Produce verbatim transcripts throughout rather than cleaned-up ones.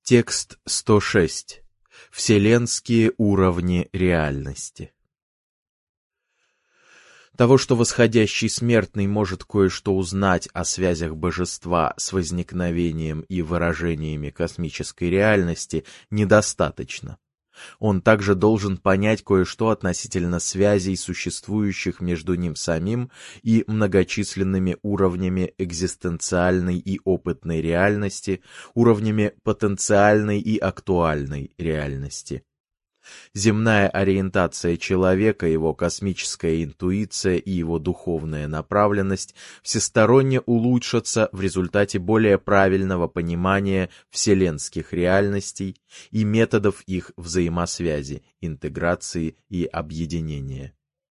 Текст сто шесть. Вселенские уровни реальности. Того, что восходящий смертный может кое-что узнать о связях божества с возникновением и выражениями космической реальности, недостаточно. Он также должен понять кое-что относительно связей, существующих между ним самим и многочисленными уровнями экзистенциальной и опытной реальности, уровнями потенциальной и актуальной реальности. Земная ориентация человека, его космическая интуиция и его духовная направленность всесторонне улучшатся в результате более правильного понимания вселенских реальностей и методов их взаимосвязи, интеграции и объединения.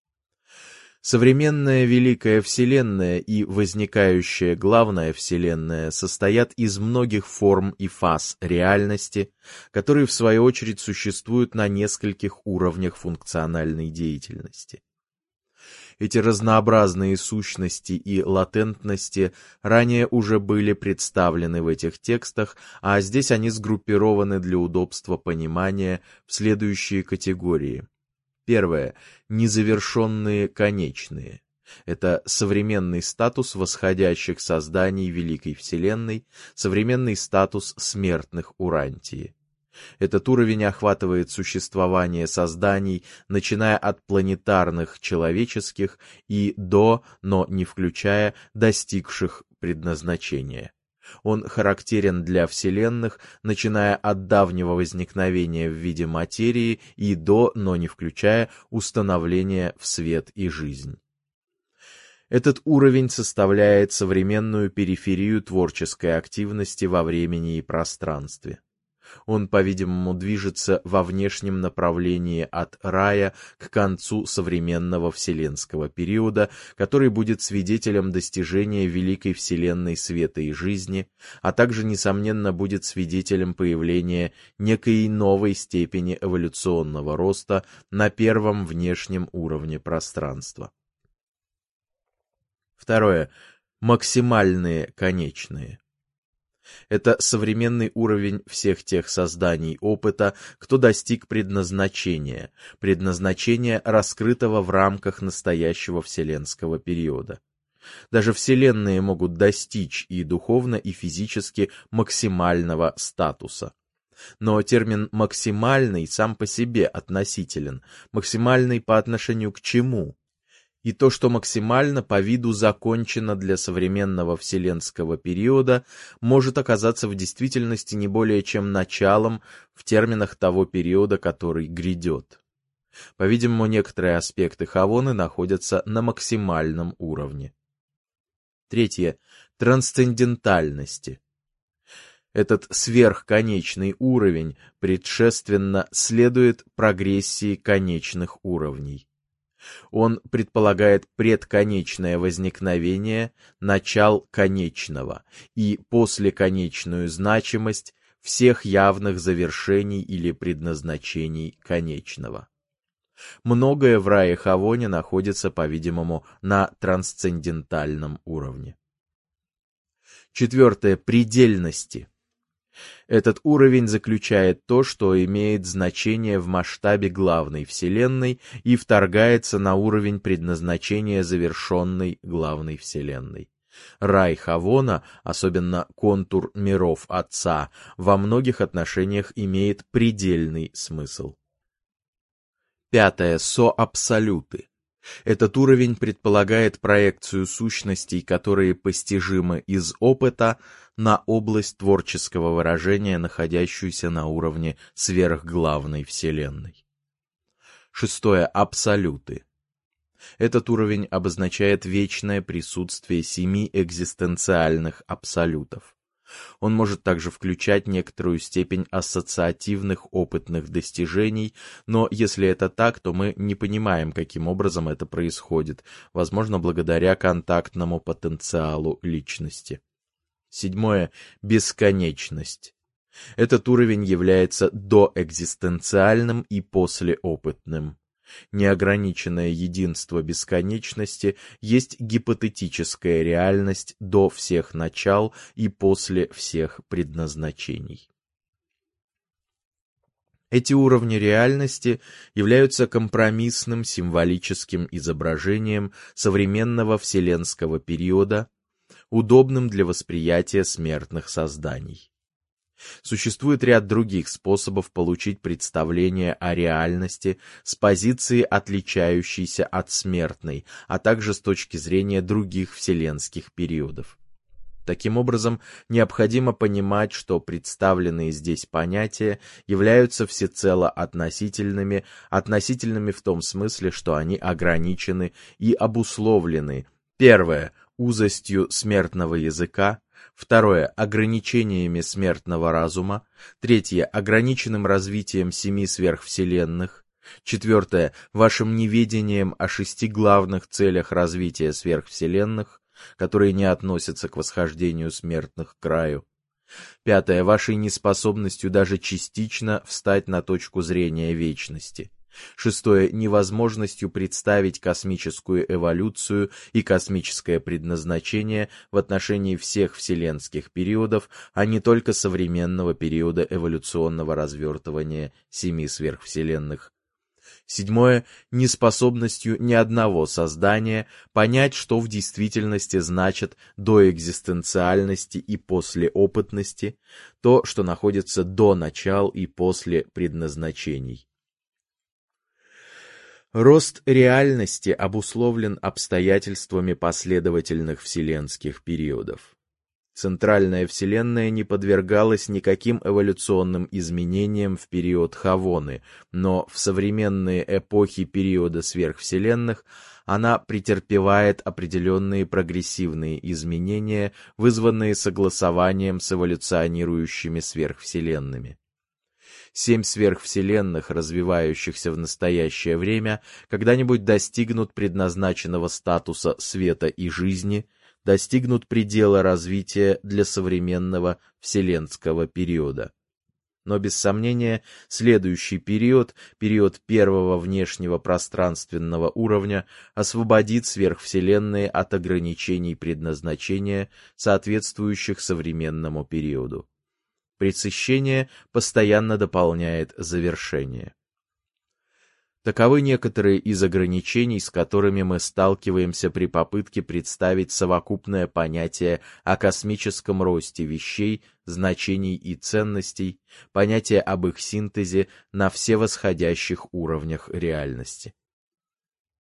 Современная Великая Вселенная и возникающая Главная Вселенная состоят из многих форм и фаз реальности, которые в свою очередь существуют на нескольких уровнях функциональной деятельности. Эти разнообразные сущности и латентности ранее уже были представлены в этих текстах, а здесь они сгруппированы для удобства понимания в следующие категории. Первое. Незавершенные конечные. Это современный статус восходящих созданий Великой Вселенной, современный статус смертных Урантии. Этот уровень охватывает существование созданий, начиная от планетарных человеческих и до, но не включая, достигших предназначения. Он характерен для вселенных, начиная от давнего возникновения в виде материи и до, но не включая, установления в свет и жизнь. Этот уровень составляет современную периферию творческой активности во времени и пространстве. Он, по-видимому, движется во внешнем направлении от рая к концу современного вселенского периода, который будет свидетелем достижения великой вселенной света и жизни, а также, несомненно, будет свидетелем появления некой новой степени эволюционного роста на первом внешнем уровне пространства. Второе. Максимальные конечные. Это современный уровень всех тех созданий опыта, кто достиг предназначения, предназначения, раскрытого в рамках настоящего вселенского периода. Даже вселенные могут достичь и духовно, и физически максимального статуса. Но термин «максимальный» сам по себе относителен. Максимальный по отношению к чему? И то, что максимально по виду закончено для современного вселенского периода, может оказаться в действительности не более чем началом в терминах того периода, который грядет. По-видимому, некоторые аспекты Хавоны находятся на максимальном уровне. Третье. Трансцендентальности. Этот сверхконечный уровень предшественно следует прогрессии конечных уровней. Он предполагает предконечное возникновение, начал конечного и послеконечную значимость всех явных завершений или предназначений конечного. Многое в рае Хавоне находится, по-видимому, на трансцендентальном уровне. Четвертое. Предельности. Этот уровень заключает то, что имеет значение в масштабе главной вселенной и вторгается на уровень предназначения завершенной главной вселенной. Рай Хавона, особенно контур миров Отца, во многих отношениях имеет предельный смысл. Пятое. Соабсолюты. Этот уровень предполагает проекцию сущностей, которые постижимы из опыта, на область творческого выражения, находящуюся на уровне сверхглавной вселенной. Шестое. Абсолюты. Этот уровень обозначает вечное присутствие семи экзистенциальных абсолютов. Он может также включать некоторую степень ассоциативных опытных достижений, но если это так, то мы не понимаем, каким образом это происходит, возможно, благодаря контактному потенциалу личности. Седьмое. Бесконечность. Этот уровень является доэкзистенциальным и послеопытным. Неограниченное единство бесконечности есть гипотетическая реальность до всех начал и после всех предназначений. Эти уровни реальности являются компромиссным символическим изображением современного вселенского периода, удобным для восприятия смертных созданий. Существует ряд других способов получить представление о реальности с позиции, отличающейся от смертной, а также с точки зрения других вселенских периодов. Таким образом, необходимо понимать, что представленные здесь понятия являются всецело относительными, относительными в том смысле, что они ограничены и обусловлены: первое — узостью смертного языка, второе — ограничениями смертного разума, третье — ограниченным развитием семи сверхвселенных, четвертое — вашим неведением о шести главных целях развития сверхвселенных, которые не относятся к восхождению смертных к краю, пятое — вашей неспособностью даже частично встать на точку зрения вечности, шестое — невозможностью представить космическую эволюцию и космическое предназначение в отношении всех вселенских периодов, а не только современного периода эволюционного развертывания семи сверхвселенных. Седьмое — неспособностью ни одного создания понять, что в действительности значит доэкзистенциальности и послеопытности, то, что находится до начал и после предназначений. Рост реальности обусловлен обстоятельствами последовательных вселенских периодов. Центральная вселенная не подвергалась никаким эволюционным изменениям в период Хавоны, но в современные эпохи периода сверхвселенных она претерпевает определенные прогрессивные изменения, вызванные согласованием с эволюционирующими сверхвселенными. Семь сверхвселенных, развивающихся в настоящее время, когда-нибудь достигнут предназначенного статуса света и жизни, достигнут предела развития для современного вселенского периода. Но без сомнения, следующий период, период первого внешнего пространственного уровня, освободит сверхвселенные от ограничений предназначения, соответствующих современному периоду. Пресыщение постоянно дополняет завершение. Таковы некоторые из ограничений, с которыми мы сталкиваемся при попытке представить совокупное понятие о космическом росте вещей, значений и ценностей, понятие об их синтезе на все восходящих уровнях реальности.